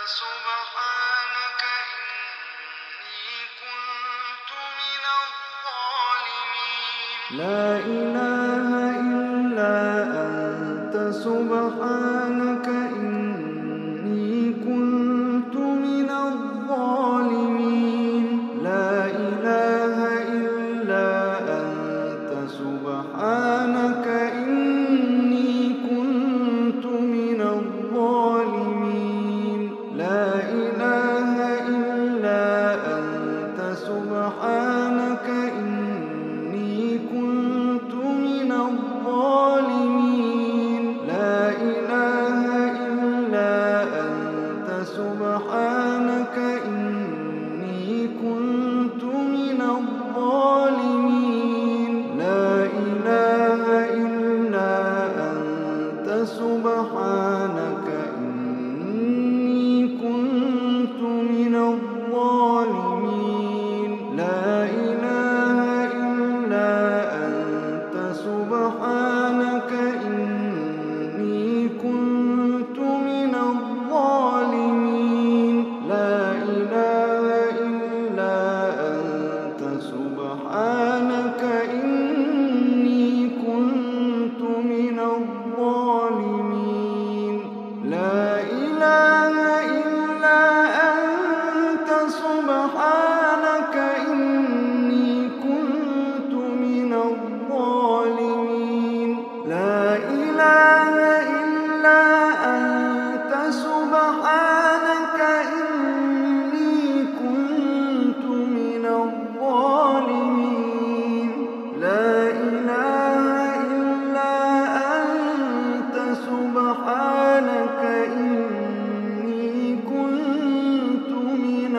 سبحانك إني كنت من الظالمين. لا إله إلا أنت سبحانك إني كنت من الظالمين. لا إله إلا أنت سبحانك إني كنت من الظالمين. لا إله إلا أنت سبحانك إني كنت من الظالمين. لا إله إلا أنت سبحانك إني كنت من الظالمين. لا إله إلا أنت سبحانك إني كنت من الظالمين. لا إله إلا أنت سبحانك إني كنت من الظالمين. لا إله إلا أنت سبحانك إني كنت من الظالمين. لا إله إلا أنت سبحانك إني كنت من الظالمين. لا إله إلا أنت سبحانك إني كنت من الظالمين. لا إله إلا أنت سبحانك إني كنت من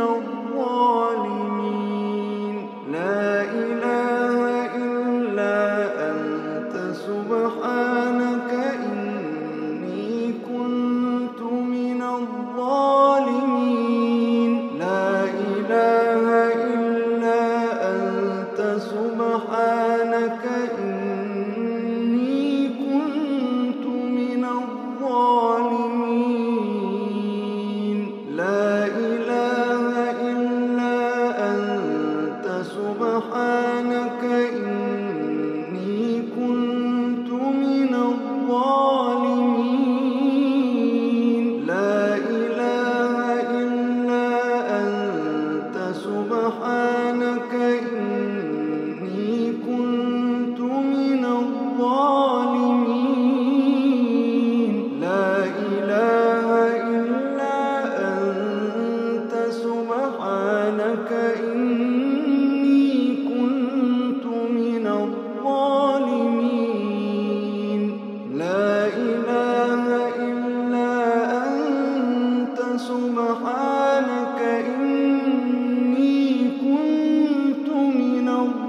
الظالمين. لا إله إلا أنت سبحانك إني كنت من الظالمين. لا إله إلا أنت سبحانك إني كنت من الظالمين. لا إله إلا أنت سبحانك إني كنت من الظالمين. لا إله إلا أنت سبحانك إني كنت من الظالمين. لا إله إلا أنت سبحانك إني كنت من الظالمين. لا إله إلا أنت سبحانك إني كنت من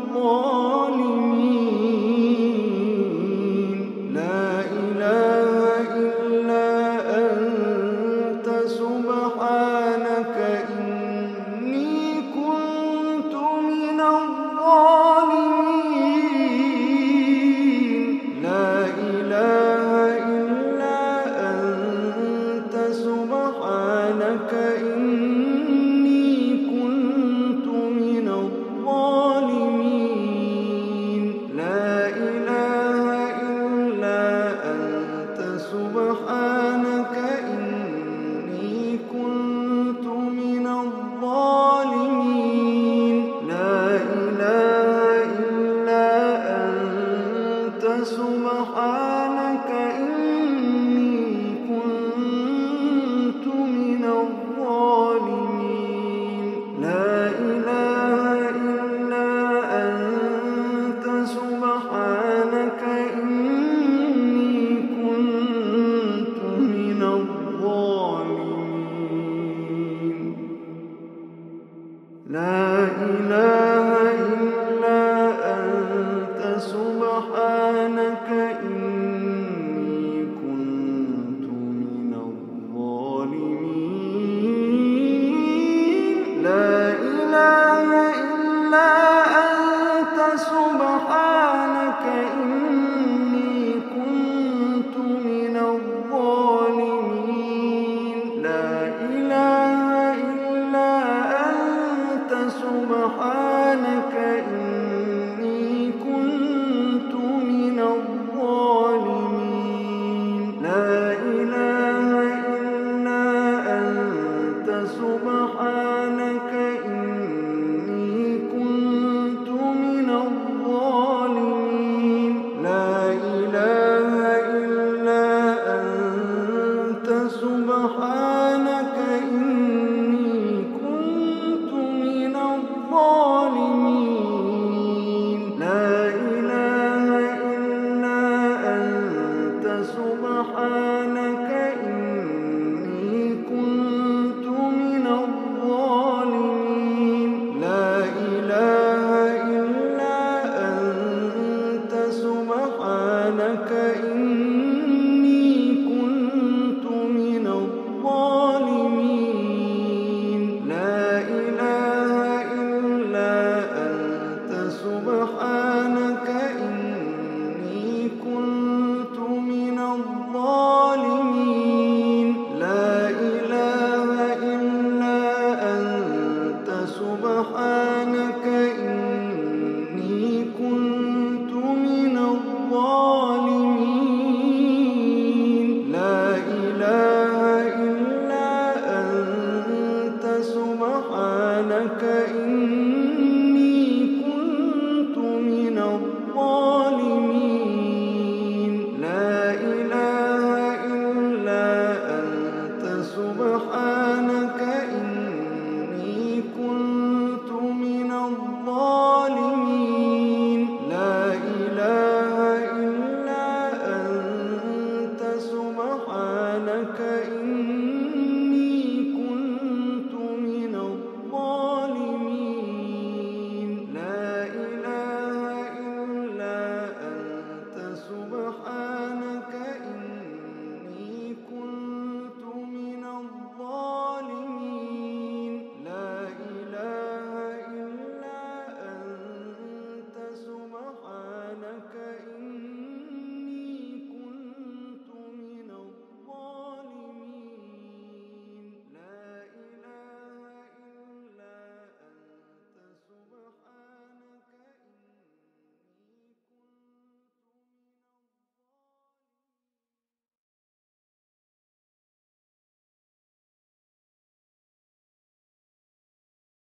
الظالمين. لا إله إلا أنت سبحانك إني كنت من الظالمين. لا إله إلا أنت سبحانك إني كنت من الظالمين. لا إله إلا أنت سبحانك إني كنت من الظالمين. لا إله إلا أنت سبحانك إني كنت من الظالمين. لا إله إلا أنت سبحانك إني كنت من الظالمين. لا إله إلا أنت سبحانك إني كنت من الظالمين. لا إله إلا أنت سبحانك إني كنت من الظالمين. لا إله سبحانك